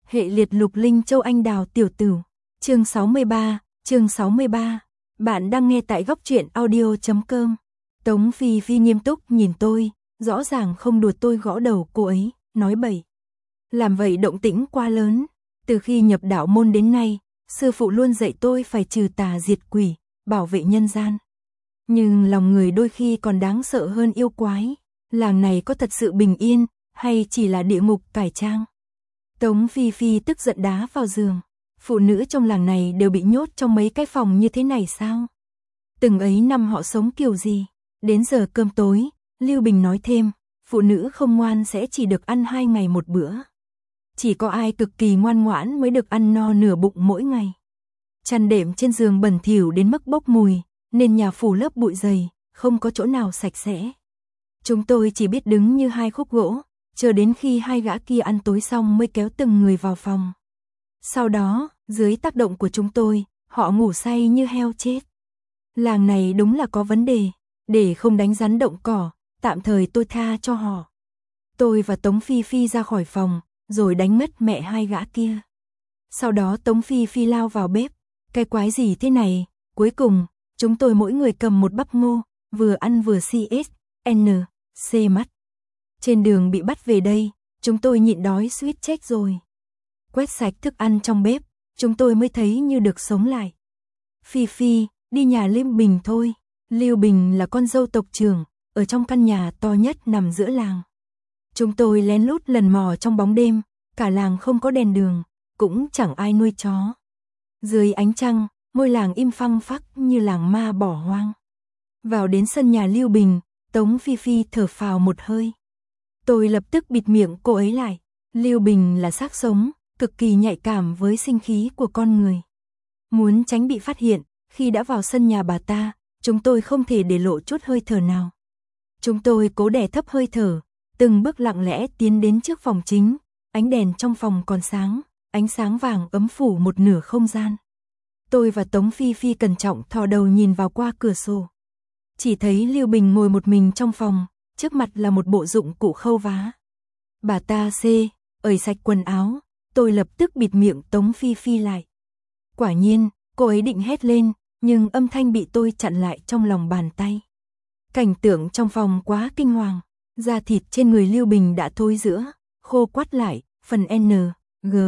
Hệ liệt Lục Linh Châu Anh Đào Tiểu Tửu. Chương 63. Bạn đang nghe tại góc truyện audio.com. Tống Phi Phi nghiêm túc nhìn tôi, rõ ràng không đùa tôi, gõ đầu cô ấy, nói bậy. Làm vậy động tĩnh quá lớn. Từ khi nhập đạo môn đến nay, sư phụ luôn dạy tôi phải trừ tà diệt quỷ, bảo vệ nhân gian. Nhưng lòng người đôi khi còn đáng sợ hơn yêu quái. Làng này có thật sự bình yên, hay chỉ là địa ngục cải trang? Tống Phi Phi tức giận đá vào giường. Phụ nữ trong làng này đều bị nhốt trong mấy cái phòng như thế này sao? Từng ấy năm họ sống kiểu gì? Đến giờ cơm tối, Lưu Bình nói thêm, phụ nữ không ngoan sẽ chỉ được ăn 2 ngày một bữa. Chỉ có ai cực kỳ ngoan ngoãn mới được ăn no nửa bụng mỗi ngày. Chăn đệm trên giường bẩn thỉu đến mức bốc mùi, nên nhà phủ lớp bụi dày, không có chỗ nào sạch sẽ. Chúng tôi chỉ biết đứng như hai khúc gỗ, chờ đến khi hai gã kia ăn tối xong mới kéo từng người vào phòng. Sau đó, dưới tác động của chúng tôi, họ ngủ say như heo chết. Làng này đúng là có vấn đề, để không đánh rắn động cỏ, tạm thời tôi tha cho họ. Tôi và Tống Phi Phi ra khỏi phòng, rồi đánh mất mẹ hai gã kia. Sau đó Tống Phi Phi lao vào bếp, cái quái gì thế này? Cuối cùng, chúng tôi mỗi người cầm một bắp ngô, vừa ăn vừa CSNC mắt. Trên đường bị bắt về đây, chúng tôi nhịn đói suýt chết rồi. Quét sạch thức ăn trong bếp, chúng tôi mới thấy như được sống lại. Phi Phi, đi nhà Lưu Bình thôi. Lưu Bình là con dâu tộc trưởng, ở trong căn nhà to nhất nằm giữa làng. Chúng tôi lén lút lần mò trong bóng đêm, cả làng không có đèn đường, cũng chẳng ai nuôi chó. Dưới ánh trăng, ngôi làng im phăng phắc như làng ma bỏ hoang. Vào đến sân nhà Lưu Bình, Tống Phi Phi thở phào một hơi. Tôi lập tức bịt miệng cô ấy lại. Lưu Bình là xác sống, cực kỳ nhạy cảm với sinh khí của con người. Muốn tránh bị phát hiện, khi đã vào sân nhà bà ta, chúng tôi không thể để lộ chút hơi thở nào. Chúng tôi cố đè thấp hơi thở, từng bước lặng lẽ tiến đến trước phòng chính. Ánh đèn trong phòng còn sáng, ánh sáng vàng ấm phủ một nửa không gian. Tôi và Tống Phi Phi cẩn trọng thò đầu nhìn vào qua cửa sổ. Chỉ thấy Lưu Bình ngồi một mình trong phòng, trước mặt là một bộ dụng cụ khâu vá. Bà ta ởi sạch quần áo, tôi lập tức bịt miệng Tống Phi Phi lại. Quả nhiên, cô ấy định hét lên, nhưng âm thanh bị tôi chặn lại trong lòng bàn tay. Cảnh tượng trong phòng quá kinh hoàng, da thịt trên người Lưu Bình đã thối rữa, khô quắt lại, phần N, G,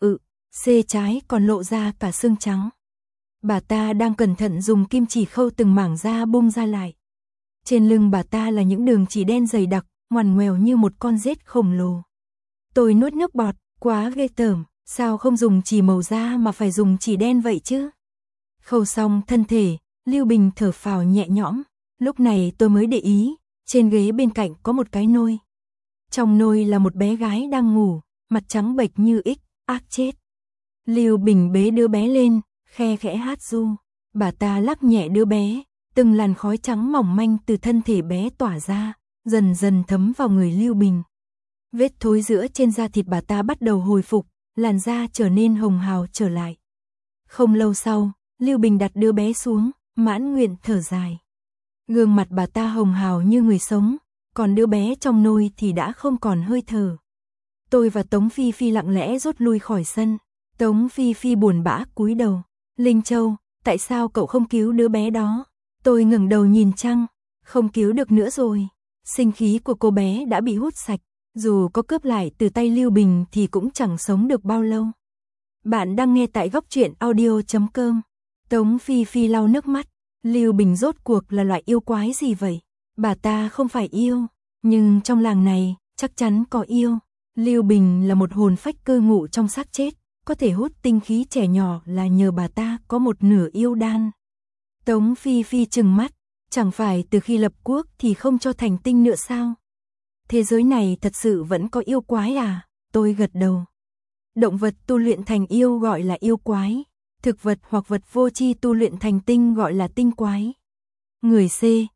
C trái còn lộ ra cả xương trắng. Bà ta đang cẩn thận dùng kim chỉ khâu từng mảng da bung ra lại. Trên lưng bà ta là những đường chỉ đen dày đặc, ngoằn ngoèo như một con rết khổng lồ. Tôi nuốt nước bọt, quá ghê tởm, sao không dùng chỉ màu da mà phải dùng chỉ đen vậy chứ? Khâu xong thân thể, Lưu Bình thở phào nhẹ nhõm. Lúc này tôi mới để ý, trên ghế bên cạnh có một cái nôi. Trong nôi là một bé gái đang ngủ, mặt trắng bệch như ác chết. Lưu Bình bế đứa bé lên, khe khẽ hát ru. Bà ta lắc nhẹ đứa bé, từng làn khói trắng mỏng manh từ thân thể bé tỏa ra, dần dần thấm vào người Lưu Bình. Vết thối rữa trên da thịt bà ta bắt đầu hồi phục, làn da trở nên hồng hào trở lại. Không lâu sau, Lưu Bình đặt đứa bé xuống, mãn nguyện thở dài. Gương mặt bà ta hồng hào như người sống, còn đứa bé trong nôi thì đã không còn hơi thở. Tôi và Tống Phi Phi lặng lẽ rút lui khỏi sân. Tống Phi Phi buồn bã cúi đầu. Linh Châu, tại sao cậu không cứu đứa bé đó? Tôi ngẩng đầu nhìn trăng, không cứu được nữa rồi. Sinh khí của cô bé đã bị hút sạch, dù có cướp lại từ tay Lưu Bình thì cũng chẳng sống được bao lâu. Bạn đang nghe tại góc truyện audio.com. Tống Phi Phi lau nước mắt. Lưu Bình rốt cuộc là loại yêu quái gì vậy? Bà ta không phải yêu, nhưng trong làng này chắc chắn có yêu. Lưu Bình là một hồn phách cư ngụ trong xác chết, có thể hút tinh khí trẻ nhỏ là nhờ bà ta có một nửa yêu đan. Tống Phi Phi trừng mắt, chẳng phải từ khi lập quốc thì không cho thành tinh nữa sao? Thế giới này thật sự vẫn có yêu quái à? Tôi gật đầu. Động vật tu luyện thành yêu gọi là yêu quái, thực vật hoặc vật vô tri tu luyện thành tinh gọi là tinh quái. Người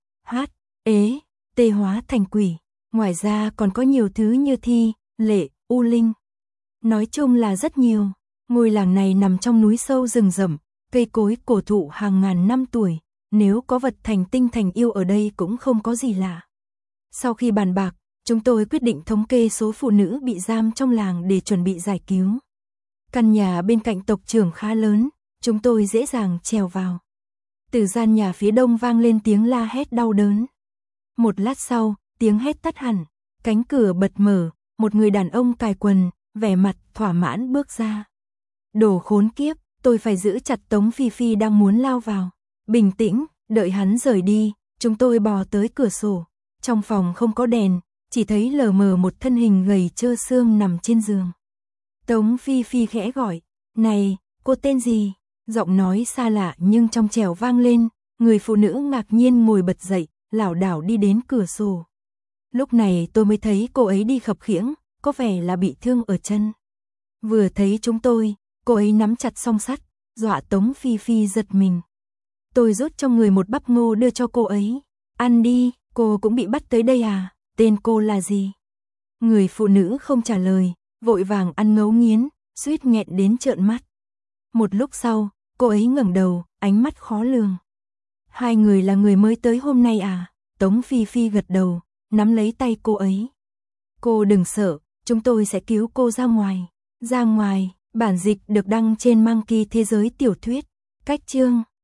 T hóa thành quỷ, ngoài ra còn có nhiều thứ như thi, lệ, u linh. Nói chung là rất nhiều. Ngôi làng này nằm trong núi sâu rừng rậm, cây cối cổ thụ hàng ngàn năm tuổi, nếu có vật thành tinh thành yêu ở đây cũng không có gì lạ. Sau khi bàn bạc, chúng tôi quyết định thống kê số phụ nữ bị giam trong làng để chuẩn bị giải cứu. Căn nhà bên cạnh tộc trưởng khá lớn, chúng tôi dễ dàng trèo vào. Từ gian nhà phía đông vang lên tiếng la hét đau đớn. Một lát sau, tiếng hét tắt hẳn, cánh cửa bật mở, một người đàn ông cài quần, vẻ mặt thỏa mãn bước ra. Đồ khốn kiếp, tôi phải giữ chặt Tống Phi Phi đang muốn lao vào. Bình tĩnh, đợi hắn rời đi, chúng tôi bò tới cửa sổ. Trong phòng không có đèn, chỉ thấy lờ mờ một thân hình gầy trơ xương nằm trên giường. Tống Phi Phi khẽ gọi, này, cô tên gì? Giọng nói xa lạ nhưng trong trẻo vang lên, người phụ nữ ngạc nhiên ngồi bật dậy, lảo đảo đi đến cửa sổ. Lúc này tôi mới thấy cô ấy đi khập khiễng, có vẻ là bị thương ở chân. Vừa thấy chúng tôi, cô ấy nắm chặt song sắt, dọa Tống Phi Phi giật mình. Tôi rút trong người một bắp ngô đưa cho cô ấy. Ăn đi, cô cũng bị bắt tới đây à? Tên cô là gì? Người phụ nữ không trả lời, vội vàng ăn ngấu nghiến, suýt nghẹn đến trợn mắt. Một lúc sau, cô ấy ngẩng đầu, ánh mắt khó lường. Hai người là người mới tới hôm nay à? Tống Phi Phi gật đầu, nắm lấy tay cô ấy. Cô đừng sợ, chúng tôi sẽ cứu cô ra ngoài. Ra ngoài, bản dịch được đăng trên Monkey Thế giới tiểu thuyết. Cách chương